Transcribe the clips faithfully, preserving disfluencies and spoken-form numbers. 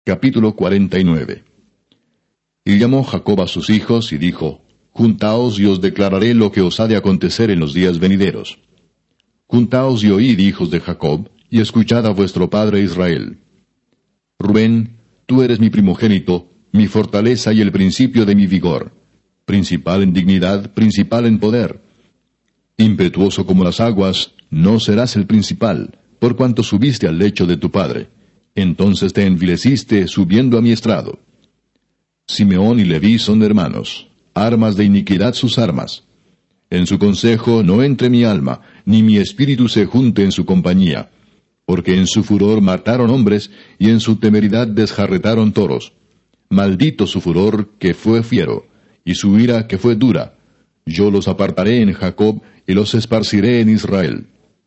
Capítulo cuarenta y nueve. Y llamó Jacob a sus hijos, y dijo, Juntaos, y os declararé lo que os ha de acontecer en los días venideros. Juntaos y oíd, hijos de Jacob, y escuchad a vuestro padre Israel. Rubén, tú eres mi primogénito, mi fortaleza y el principio de mi vigor, principal en dignidad, principal en poder. Impetuoso como las aguas, no serás el principal, por cuanto subiste al lecho de tu padre. Entonces te envileciste subiendo a mi estrado. Simeón y Leví son hermanos, armas de iniquidad sus armas. En su consejo no entre mi alma, ni mi espíritu se junte en su compañía, porque en su furor mataron hombres, y en su temeridad desjarretaron toros. Maldito su furor, que fue fiero, y su ira, que fue dura. Yo los apartaré en Jacob, y los esparciré en Israel.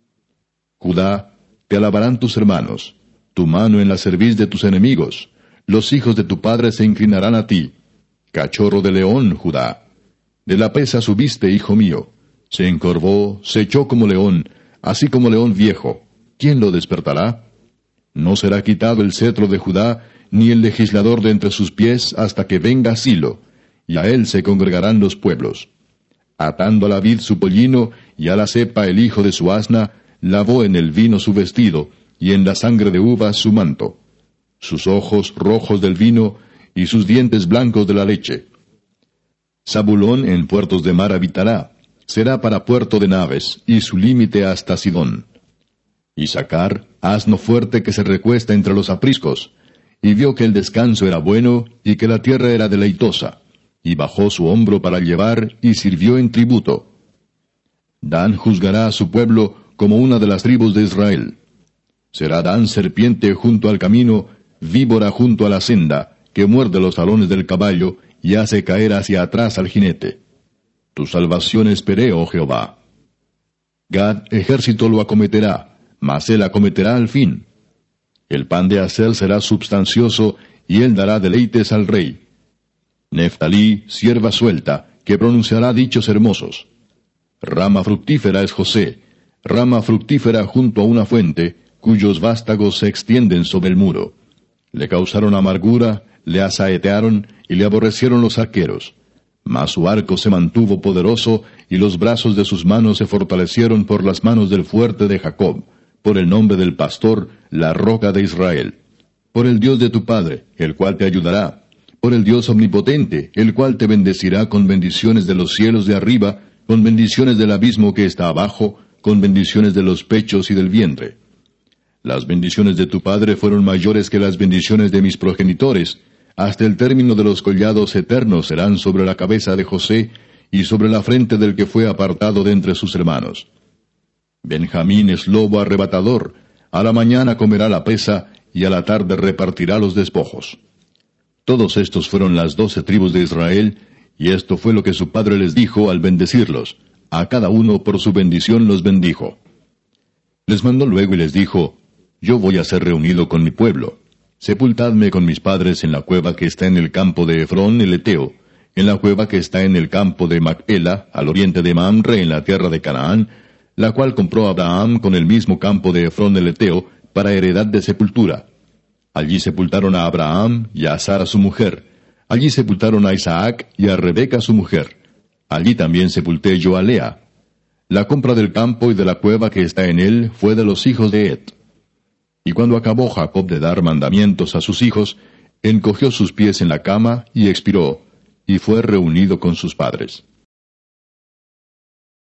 Judá, te alabarán tus hermanos, tu mano en la cerviz de tus enemigos. Los hijos de tu padre se inclinarán a ti. Cachorro de león, Judá. De la pesa subiste, hijo mío. Se encorvó, se echó como león, así como león viejo. ¿Quién lo despertará? No será quitado el cetro de Judá, ni el legislador de entre sus pies, hasta que venga Silo, y a él se congregarán los pueblos. Atando a la vid su pollino, y a la cepa el hijo de su asna, lavó en el vino su vestido, y en la sangre de uvas su manto. Sus ojos rojos del vino, y sus dientes blancos de la leche. Zabulón en puertos de mar habitará, será para puerto de naves, y su límite hasta Sidón. Issacar, asno fuerte que se recuesta entre los apriscos, y vio que el descanso era bueno, y que la tierra era deleitosa, y bajó su hombro para llevar, y sirvió en tributo. Dan juzgará a su pueblo como una de las tribus de Israel. Será Dan serpiente junto al camino, víbora junto a la senda, que muerde los talones del caballo, y hace caer hacia atrás al jinete. Tu salvación esperé, oh Jehová. Gad, ejército lo acometerá, mas él acometerá al fin. El pan de Aser será substancioso, y él dará deleites al rey. Neftalí, sierva suelta, que pronunciará dichos hermosos. Rama fructífera es José, rama fructífera junto a una fuente, cuyos vástagos se extienden sobre el muro. Le causaron amargura, le asaetearon, y le aborrecieron los arqueros. Mas su arco se mantuvo poderoso, y los brazos de sus manos se fortalecieron por las manos del fuerte de Jacob, por el nombre del pastor, la roca de Israel. Por el Dios de tu padre, el cual te ayudará. Por el Dios omnipotente, el cual te bendecirá con bendiciones de los cielos de arriba, con bendiciones del abismo que está abajo, con bendiciones de los pechos y del vientre. Las bendiciones de tu padre fueron mayores que las bendiciones de mis progenitores, hasta el término de los collados eternos serán sobre la cabeza de José, y sobre la frente del que fue apartado de entre sus hermanos. Benjamín es lobo arrebatador, a la mañana comerá la presa, y a la tarde repartirá los despojos. Todos estos fueron las doce tribus de Israel, y esto fue lo que su padre les dijo al bendecirlos. A cada uno por su bendición los bendijo. Les mandó luego y les dijo, Yo voy a ser reunido con mi pueblo. Sepultadme con mis padres en la cueva que está en el campo de Efrón el Eteo, en la cueva que está en el campo de Macpela, al oriente de Mamre, en la tierra de Canaán, la cual compró Abraham con el mismo campo de Efrón el Eteo, para heredad de sepultura. Allí sepultaron a Abraham y a Sara su mujer. Allí sepultaron a Isaac y a Rebeca su mujer. Allí también sepulté yo a Lea. La compra del campo y de la cueva que está en él fue de los hijos de Et. Y cuando acabó Jacob de dar mandamientos a sus hijos, encogió sus pies en la cama y expiró, y fue reunido con sus padres.